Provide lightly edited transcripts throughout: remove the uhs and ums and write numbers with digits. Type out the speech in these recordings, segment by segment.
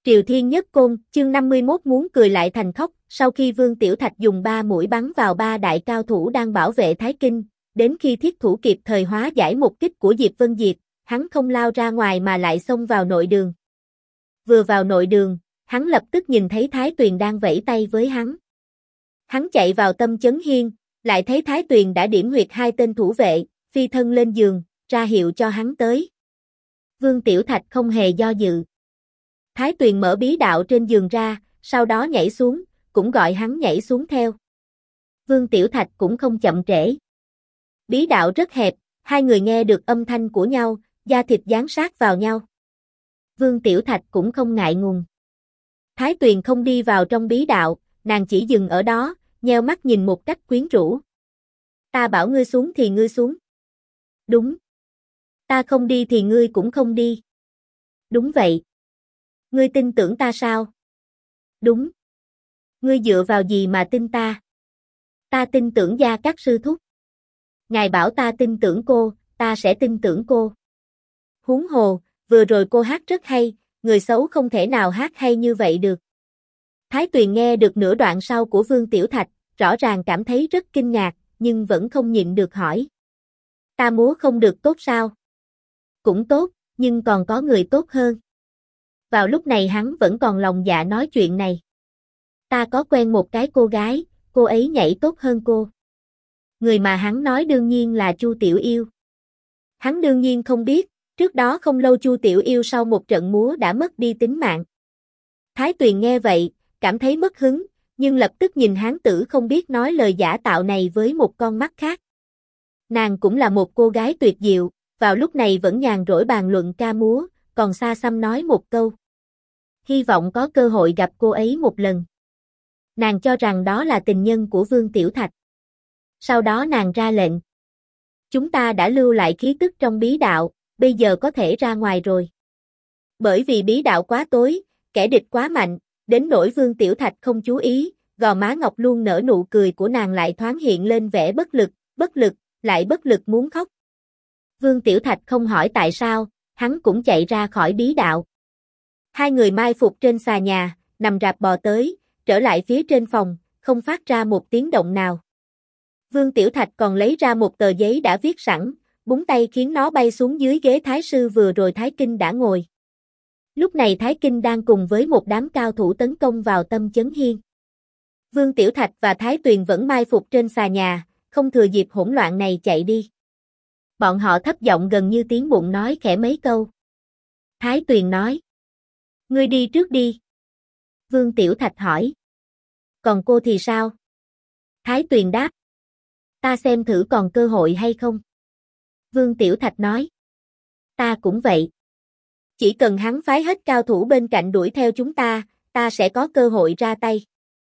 Triều Thiên Nhất Côn, chương 51 muốn cười lại thành khóc, sau khi Vương Tiểu Thạch dùng 3 mũi bắn vào 3 đại cao thủ đang bảo vệ Thái Kinh, đến khi thiết thủ kịp thời hóa giải một kích của Diệp Vân Diệt, hắn không lao ra ngoài mà lại xông vào nội đường. Vừa vào nội đường, hắn lập tức nhìn thấy Thái Tuyền đang vẫy tay với hắn. Hắn chạy vào Tâm Chấn Hiên, lại thấy Thái Tuyền đã điểm huyệt 2 tên thủ vệ, phi thân lên giường, ra hiệu cho hắn tới. Vương Tiểu Thạch không hề do dự. Thái Tuyền mở bí đạo trên giường ra, sau đó nhảy xuống, cũng gọi hắn nhảy xuống theo. Vương Tiểu Thạch cũng không chậm trễ. Bí đạo rất hẹp, hai người nghe được âm thanh của nhau, da thịt dán sát vào nhau. Vương Tiểu Thạch cũng không ngại ngùng. Thái Tuyền không đi vào trong bí đạo, nàng chỉ dừng ở đó, nheo mắt nhìn một cách quyến rũ. Ta bảo ngươi xuống thì ngươi xuống. Đúng. Ta không đi thì ngươi cũng không đi. Đúng vậy. Ngươi tin tưởng ta sao? Đúng. Ngươi dựa vào gì mà tin ta? Ta tin tưởng Gia Cát sư thúc. Ngài bảo ta tin tưởng cô, ta sẽ tin tưởng cô. Huống hồ, vừa rồi cô hát rất hay, người xấu không thể nào hát hay như vậy được. Thái Tuyền nghe được nửa đoạn sau của Vương Tiểu Thạch, rõ ràng cảm thấy rất kinh ngạc, nhưng vẫn không nhịn được hỏi. Ta múa không được tốt sao? Cũng tốt, nhưng còn có người tốt hơn. Vào lúc này hắn vẫn còn lòng dạ nói chuyện này. Ta có quen một cái cô gái, cô ấy nhảy tốt hơn cô. Người mà hắn nói đương nhiên là Chu Tiểu Yêu. Hắn đương nhiên không biết, trước đó không lâu Chu Tiểu Yêu sau một trận múa đã mất đi tính mạng. Thái Tuyền nghe vậy, cảm thấy mất hứng, nhưng lập tức nhìn hán tử không biết nói lời giả tạo này với một con mắt khác. Nàng cũng là một cô gái tuyệt diệu, vào lúc này vẫn nhàn rỗi bàn luận ca múa, còn xa xăm nói một câu. Hy vọng có cơ hội gặp cô ấy một lần. Nàng cho rằng đó là tình nhân của Vương Tiểu Thạch. Sau đó nàng ra lệnh. Chúng ta đã lưu lại khí tức trong bí đạo, bây giờ có thể ra ngoài rồi. Bởi vì bí đạo quá tối, kẻ địch quá mạnh, đến nỗi Vương Tiểu Thạch không chú ý, gò má ngọc luôn nở nụ cười của nàng lại thoáng hiện lên vẻ bất lực, lại bất lực muốn khóc. Vương Tiểu Thạch không hỏi tại sao, hắn cũng chạy ra khỏi bí đạo. Hai người mai phục trên xà nhà, nằm rạp bò tới, trở lại phía trên phòng, không phát ra một tiếng động nào. Vương Tiểu Thạch còn lấy ra một tờ giấy đã viết sẵn, búng tay khiến nó bay xuống dưới ghế thái sư vừa rồi Thái Kinh đã ngồi. Lúc này Thái Kinh đang cùng với một đám cao thủ tấn công vào Tâm Chấn Hiên. Vương Tiểu Thạch và Thái Tuyền vẫn mai phục trên xà nhà, không thừa dịp hỗn loạn này chạy đi. Bọn họ thấp giọng gần như tiếng bụng nói khẽ mấy câu. Thái Tuyền nói. Ngươi đi trước đi. Vương Tiểu Thạch hỏi. Còn cô thì sao? Thái Tuyền đáp. Ta xem thử còn cơ hội hay không. Vương Tiểu Thạch nói. Ta cũng vậy. Chỉ cần hắn phái hết cao thủ bên cạnh đuổi theo chúng ta, ta sẽ có cơ hội ra tay.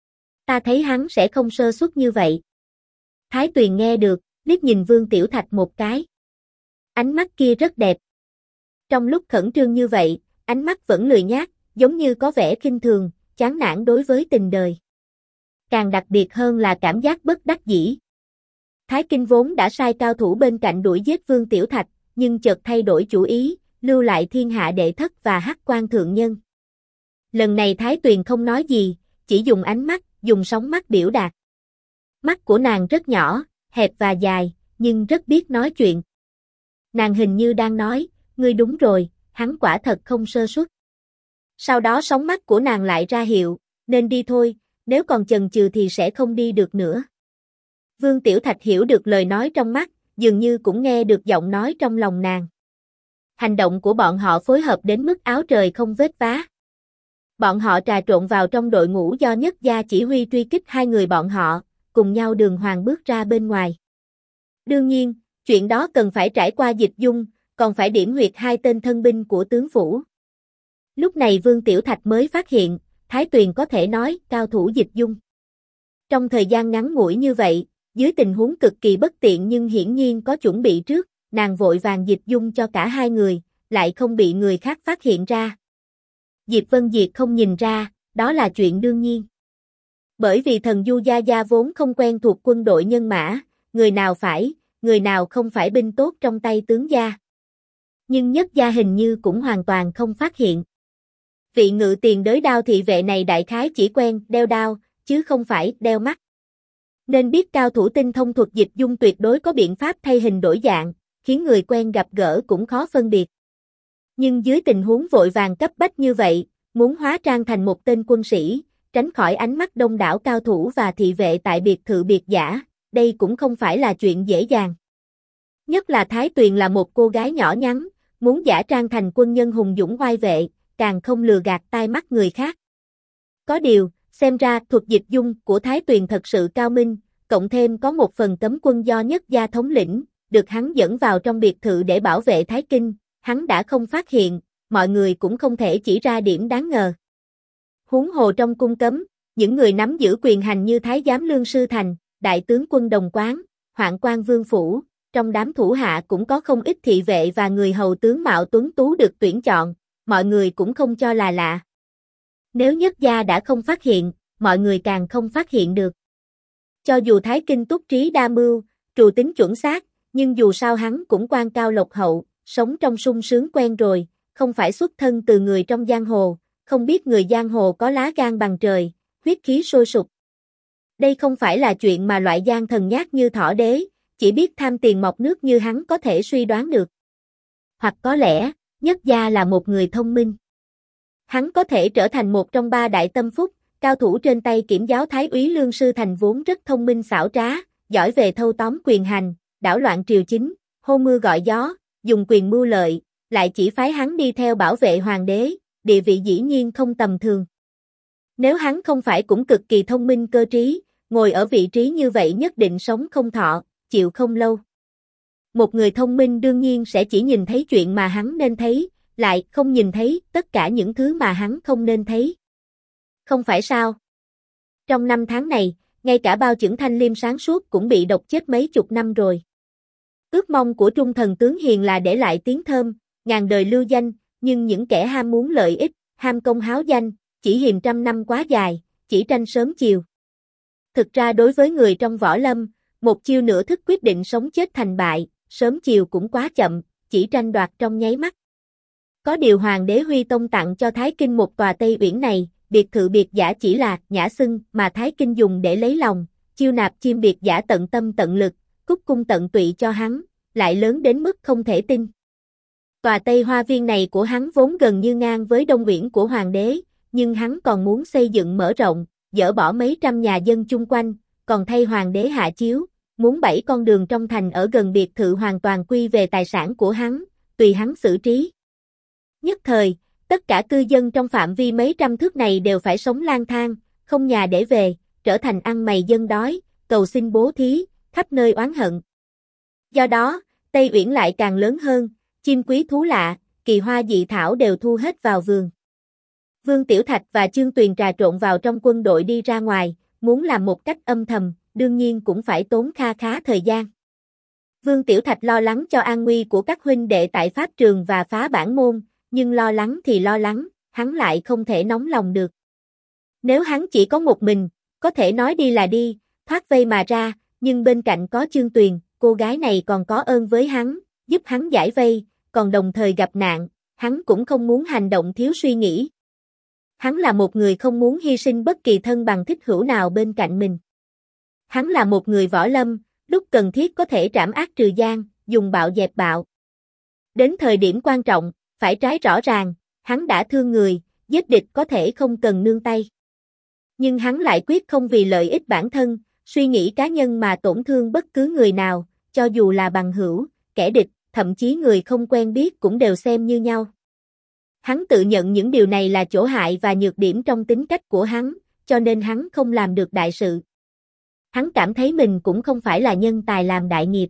Ta thấy hắn sẽ không sơ suất như vậy. Thái Tuyền nghe được, liếc nhìn Vương Tiểu Thạch một cái. Ánh mắt kia rất đẹp. Trong lúc khẩn trương như vậy, ánh mắt vẫn lười nhác, giống như có vẻ khinh thường, chán nản đối với tình đời. Càng đặc biệt hơn là cảm giác bất đắc dĩ. Thái Kinh vốn đã sai cao thủ bên cạnh đuổi giết Vương Tiểu Thạch, nhưng chợt thay đổi chủ ý, lưu lại Thiên Hạ Đệ Thất và Hắc Quan Thượng Nhân. Lần này Thái Tuyền không nói gì, chỉ dùng ánh mắt, dùng sóng mắt biểu đạt. Mắt của nàng rất nhỏ, hẹp và dài, nhưng rất biết nói chuyện. Nàng hình như đang nói, ngươi đúng rồi, hắn quả thật không sơ suất. Sau đó sóng mắt của nàng lại ra hiệu, nên đi thôi, nếu còn chần chừ thì sẽ không đi được nữa. Vương Tiểu Thạch hiểu được lời nói trong mắt, dường như cũng nghe được giọng nói trong lòng nàng. Hành động của bọn họ phối hợp đến mức áo trời không vết vá. Bọn họ trà trộn vào trong đội ngũ do Nhất Gia chỉ huy truy kích hai người bọn họ, cùng nhau đường hoàng bước ra bên ngoài. Đương nhiên, chuyện đó cần phải trải qua Dịch Dung, còn phải điểm huyệt 2 tên thân binh của tướng phủ. Lúc này Vương Tiểu Thạch mới phát hiện, Thái Tuyền có thể nói cao thủ Dịch Dung. Trong thời gian ngắn ngủi như vậy, dưới tình huống cực kỳ bất tiện nhưng hiển nhiên có chuẩn bị trước, nàng vội vàng Dịch Dung cho cả hai người, lại không bị người khác phát hiện ra. Diệp Vân Diệt không nhìn ra, đó là chuyện đương nhiên. Bởi vì thần Du Gia Gia vốn không quen thuộc quân đội nhân mã, người nào phải, người nào không phải binh tốt trong tay tướng gia. Nhưng Nhất Gia hình như cũng hoàn toàn không phát hiện. Vị ngự tiền đới đao thị vệ này đại khái chỉ quen đeo đao, chứ không phải đeo mắt. Nên biết cao thủ tinh thông thuật dịch dung tuyệt đối có biện pháp thay hình đổi dạng, khiến người quen gặp gỡ cũng khó phân biệt. Nhưng dưới tình huống vội vàng cấp bách như vậy, muốn hóa trang thành một tên quân sĩ, tránh khỏi ánh mắt đông đảo cao thủ và thị vệ tại biệt thự biệt giả, đây cũng không phải là chuyện dễ dàng. Nhất là Thái Tuyền là một cô gái nhỏ nhắn, muốn giả trang thành quân nhân hùng dũng oai vệ, càng không lừa gạt tai mắt người khác. Có điều, xem ra thuật dịch dung của Thái Tuyền thật sự cao minh, cộng thêm có một phần cấm quân do Nhất gia thống lĩnh, được hắn dẫn vào trong biệt thự để bảo vệ Thái Kinh, hắn đã không phát hiện, mọi người cũng không thể chỉ ra điểm đáng ngờ. Huống hồ trong cung cấm, những người nắm giữ quyền hành như Thái giám Lương Sư Thành, Đại tướng quân Đồng Quán, Hoạn quan Vương Phủ, trong đám thủ hạ cũng có không ít thị vệ và người hầu tướng mạo tuấn tú được tuyển chọn, mọi người cũng không cho là lạ. Nếu Nhất gia đã không phát hiện, mọi người càng không phát hiện được. Cho dù Thái Kinh túc trí đa mưu, trù tính chuẩn xác, nhưng dù sao hắn cũng quan cao lộc hậu, sống trong sung sướng quen rồi, không phải xuất thân từ người trong giang hồ, không biết người giang hồ có lá gan bằng trời, huyết khí sôi sục. Đây không phải là chuyện mà loại gian thần nhát như Thỏ Đế, chỉ biết tham tiền mọc nước như hắn có thể suy đoán được. Hoặc có lẽ, Nhất gia là một người thông minh. Hắn có thể trở thành một trong ba đại tâm phúc, cao thủ trên tay kiểm giáo Thái úy Lương Sư Thành vốn rất thông minh xảo trá, giỏi về thâu tóm quyền hành, đảo loạn triều chính, hô mưa gọi gió, dùng quyền mưu lợi, lại chỉ phái hắn đi theo bảo vệ hoàng đế, địa vị dĩ nhiên không tầm thường. Nếu hắn không phải cũng cực kỳ thông minh cơ trí, ngồi ở vị trí như vậy nhất định sống không thọ, chịu không lâu. Một người thông minh đương nhiên sẽ chỉ nhìn thấy chuyện mà hắn nên thấy, lại không nhìn thấy tất cả những thứ mà hắn không nên thấy. Không phải sao? Trong 5 tháng này, ngay cả Bao Chưởng Thanh Liêm sáng suốt cũng bị độc chết mấy chục năm rồi. Ước mong của Trung Thần tướng Hiền là để lại tiếng thơm, ngàn đời lưu danh, nhưng những kẻ ham muốn lợi ích, ham công háo danh, chỉ hiềm trăm năm quá dài, chỉ tranh sớm chiều. Thực ra đối với người trong võ lâm, một chiêu nửa thức quyết định sống chết thành bại, sớm chiều cũng quá chậm, chỉ tranh đoạt trong nháy mắt. Có điều Hoàng đế Huy Tông tặng cho Thái Kinh một tòa Tây Uyển này, biệt thự biệt giả chỉ là nhã xưng mà Thái Kinh dùng để lấy lòng, chiêu nạp chim biệt giả tận tâm tận lực, cúc cung tận tụy cho hắn, lại lớn đến mức không thể tin. Tòa Tây Hoa Viên này của hắn vốn gần như ngang với Đông Uyển của Hoàng đế, nhưng hắn còn muốn xây dựng mở rộng, dỡ bỏ mấy trăm nhà dân chung quanh, còn thay Hoàng đế hạ chiếu, muốn 7 con đường trong thành ở gần biệt thự hoàn toàn quy về tài sản của hắn, tùy hắn xử trí. Nhất thời, tất cả cư dân trong phạm vi mấy trăm thước này đều phải sống lang thang, không nhà để về, trở thành ăn mày dân đói, cầu xin bố thí, khắp nơi oán hận. Do đó, Tây Uyển lại càng lớn hơn, chim quý thú lạ, kỳ hoa dị thảo đều thu hết vào vườn. Vương Tiểu Thạch và Chương Tuyền trà trộn vào trong quân đội đi ra ngoài, muốn làm một cách âm thầm, đương nhiên cũng phải tốn kha khá thời gian. Vương Tiểu Thạch lo lắng cho an nguy của các huynh đệ tại pháp trường và phá bản môn, nhưng lo lắng thì lo lắng, hắn lại không thể nóng lòng được. Nếu hắn chỉ có một mình, có thể nói đi là đi, thoát vây mà ra, nhưng bên cạnh có Chương Tuyền, cô gái này còn có ơn với hắn, giúp hắn giải vây, còn đồng thời gặp nạn, hắn cũng không muốn hành động thiếu suy nghĩ. Hắn là một người không muốn hy sinh bất kỳ thân bằng thích hữu nào bên cạnh mình. Hắn là một người võ lâm, lúc cần thiết có thể trảm ác trừ gian, dùng bạo dẹp bạo. Đến thời điểm quan trọng, phải trái rõ ràng, hắn đã thương người, giết địch có thể không cần nương tay. Nhưng hắn lại quyết không vì lợi ích bản thân, suy nghĩ cá nhân mà tổn thương bất cứ người nào, cho dù là bằng hữu, kẻ địch, thậm chí người không quen biết cũng đều xem như nhau. Hắn tự nhận những điều này là chỗ hại và nhược điểm trong tính cách của hắn, cho nên hắn không làm được đại sự. Hắn cảm thấy mình cũng không phải là nhân tài làm đại nghiệp.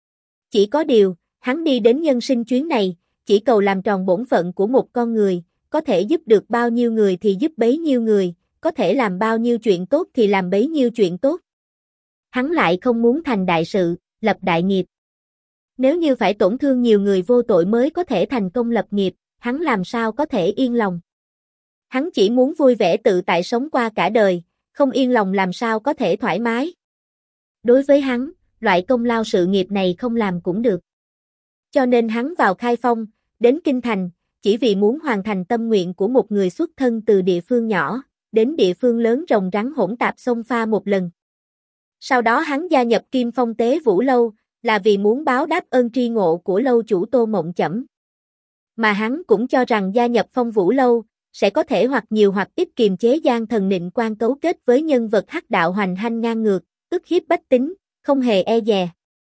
Chỉ có điều, hắn đi đến nhân sinh chuyến này, chỉ cầu làm tròn bổn phận của một con người, có thể giúp được bao nhiêu người thì giúp bấy nhiêu người, có thể làm bao nhiêu chuyện tốt thì làm bấy nhiêu chuyện tốt. Hắn lại không muốn thành đại sự, lập đại nghiệp. Nếu như phải tổn thương nhiều người vô tội mới có thể thành công lập nghiệp, hắn làm sao có thể yên lòng. Hắn chỉ muốn vui vẻ tự tại sống qua cả đời, không yên lòng làm sao có thể thoải mái. Đối với hắn, loại công lao sự nghiệp này không làm cũng được. Cho nên hắn vào Khai Phong, đến Kinh Thành, chỉ vì muốn hoàn thành tâm nguyện của một người xuất thân từ địa phương nhỏ, đến địa phương lớn rồng rắn hỗn tạp xông pha một lần. Sau đó hắn gia nhập Kim Phong Tế Vũ Lâu, là vì muốn báo đáp ơn tri ngộ của lâu chủ Tô Mộng Chẩm. Mà hắn cũng cho rằng gia nhập Phong Vũ Lâu, sẽ có thể hoặc nhiều hoặc ít kiềm chế Giang Thần Nịnh Quan cấu kết với nhân vật hắc đạo hoành hành ngang ngược, ức hiếp bách tính, không hề e dè.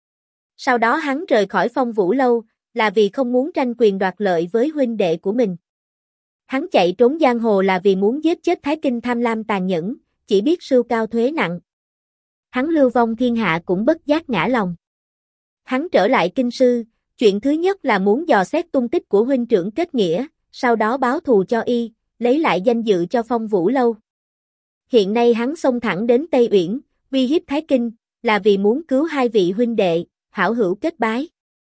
Sau đó hắn rời khỏi Phong Vũ Lâu, là vì không muốn tranh quyền đoạt lợi với huynh đệ của mình. Hắn chạy trốn giang hồ là vì muốn giết chết Thái Kinh tham lam tàn nhẫn, chỉ biết sưu cao thuế nặng. Hắn lưu vong thiên hạ cũng bất giác ngã lòng. Hắn trở lại kinh sư, chuyện thứ nhất là muốn dò xét tung tích của huynh trưởng kết nghĩa, sau đó báo thù cho y, lấy lại danh dự cho Phong Vũ Lâu. Hiện nay hắn xông thẳng đến Tây Uyển, uy hiếp Thái Kinh, là vì muốn cứu hai vị huynh đệ, hảo hữu kết bái.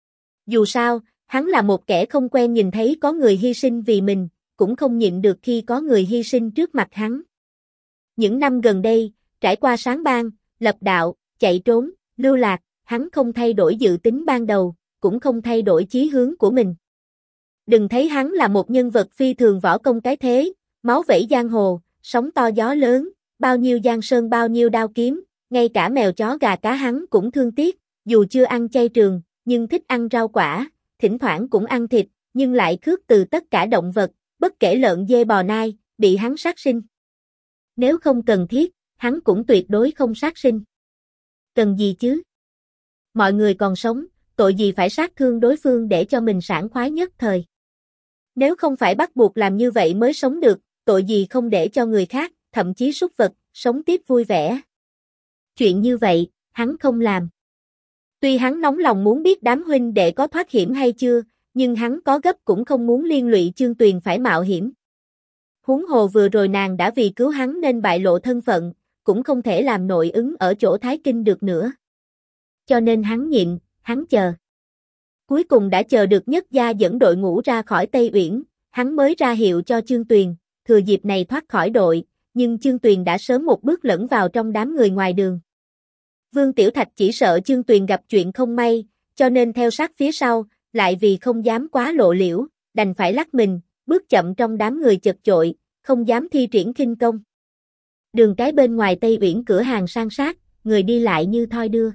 Dù sao, hắn là một kẻ không quen nhìn thấy có người hy sinh vì mình, cũng không nhịn được khi có người hy sinh trước mặt hắn. Những năm gần đây, trải qua sáng ban, lập đạo, chạy trốn, lưu lạc, hắn không thay đổi dự tính ban đầu, cũng không thay đổi chí hướng của mình. Đừng thấy hắn là một nhân vật phi thường võ công cái thế, máu vẩy giang hồ, sóng to gió lớn, bao nhiêu giang sơn bao nhiêu đao kiếm, ngay cả mèo chó gà cá hắn cũng thương tiếc, dù chưa ăn chay trường, nhưng thích ăn rau quả, thỉnh thoảng cũng ăn thịt, nhưng lại khước từ tất cả động vật, bất kể lợn dê bò nai, bị hắn sát sinh. Nếu không cần thiết, hắn cũng tuyệt đối không sát sinh. Cần gì chứ? Mọi người còn sống, tội gì phải sát thương đối phương để cho mình sảng khoái nhất thời. Nếu không phải bắt buộc làm như vậy mới sống được, tội gì không để cho người khác, thậm chí súc vật, sống tiếp vui vẻ. Chuyện như vậy, hắn không làm. Tuy hắn nóng lòng muốn biết đám huynh đệ có thoát hiểm hay chưa, nhưng hắn có gấp cũng không muốn liên lụy Chương Tuyền phải mạo hiểm. Huống hồ vừa rồi nàng đã vì cứu hắn nên bại lộ thân phận, cũng không thể làm nội ứng ở chỗ Thái Kinh được nữa. Cho nên hắn nhịn, hắn chờ. Cuối cùng đã chờ được Nhất Gia dẫn đội ngũ ra khỏi Tây Uyển, hắn mới ra hiệu cho Chương Tuyền, thừa dịp này thoát khỏi đội, nhưng Chương Tuyền đã sớm một bước lẫn vào trong đám người ngoài đường. Vương Tiểu Thạch chỉ sợ Chương Tuyền gặp chuyện không may, cho nên theo sát phía sau, lại vì không dám quá lộ liễu, đành phải lắc mình, bước chậm trong đám người chật chội, không dám thi triển khinh công. Đường cái bên ngoài Tây Uyển cửa hàng san sát, người đi lại như thoi đưa.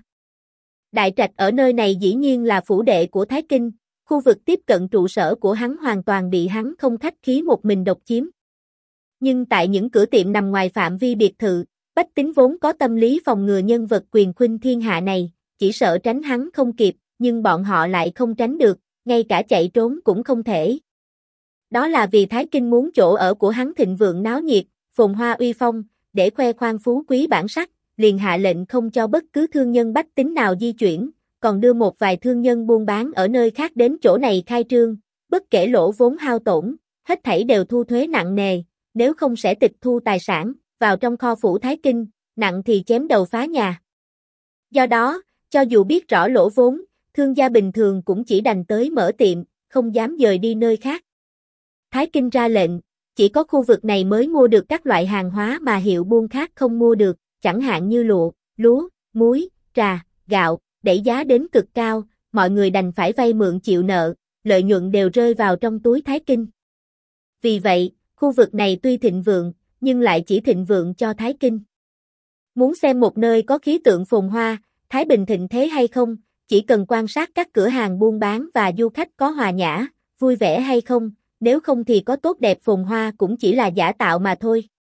Đại trạch ở nơi này dĩ nhiên là phủ đệ của Thái Kinh, khu vực tiếp cận trụ sở của hắn hoàn toàn bị hắn không khách khí một mình độc chiếm. Nhưng tại những cửa tiệm nằm ngoài phạm vi biệt thự, bách tính vốn có tâm lý phòng ngừa nhân vật quyền khuynh thiên hạ này, chỉ sợ tránh hắn không kịp, nhưng bọn họ lại không tránh được, ngay cả chạy trốn cũng không thể. Đó là vì Thái Kinh muốn chỗ ở của hắn thịnh vượng náo nhiệt, phồn hoa uy phong, để khoe khoang phú quý bản sắc, liền hạ lệnh không cho bất cứ thương nhân bách tính nào di chuyển, còn đưa một vài thương nhân buôn bán ở nơi khác đến chỗ này khai trương, bất kể lỗ vốn hao tổn, hết thảy đều thu thuế nặng nề, nếu không sẽ tịch thu tài sản, vào trong kho phủ Thái Kinh, nặng thì chém đầu phá nhà. Do đó, cho dù biết rõ lỗ vốn, thương gia bình thường cũng chỉ đành tới mở tiệm, không dám dời đi nơi khác. Thái Kinh ra lệnh, chỉ có khu vực này mới mua được các loại hàng hóa mà hiệu buôn khác không mua được, chẳng hạn như lụa, lúa, muối, trà, gạo, đẩy giá đến cực cao, mọi người đành phải vay mượn chịu nợ, lợi nhuận đều rơi vào trong túi Thái Kinh. Vì vậy, khu vực này tuy thịnh vượng, nhưng lại chỉ thịnh vượng cho Thái Kinh. Muốn xem một nơi có khí tượng phồn hoa, thái bình thịnh thế hay không, chỉ cần quan sát các cửa hàng buôn bán và du khách có hòa nhã, vui vẻ hay không, nếu không thì có tốt đẹp phồn hoa cũng chỉ là giả tạo mà thôi.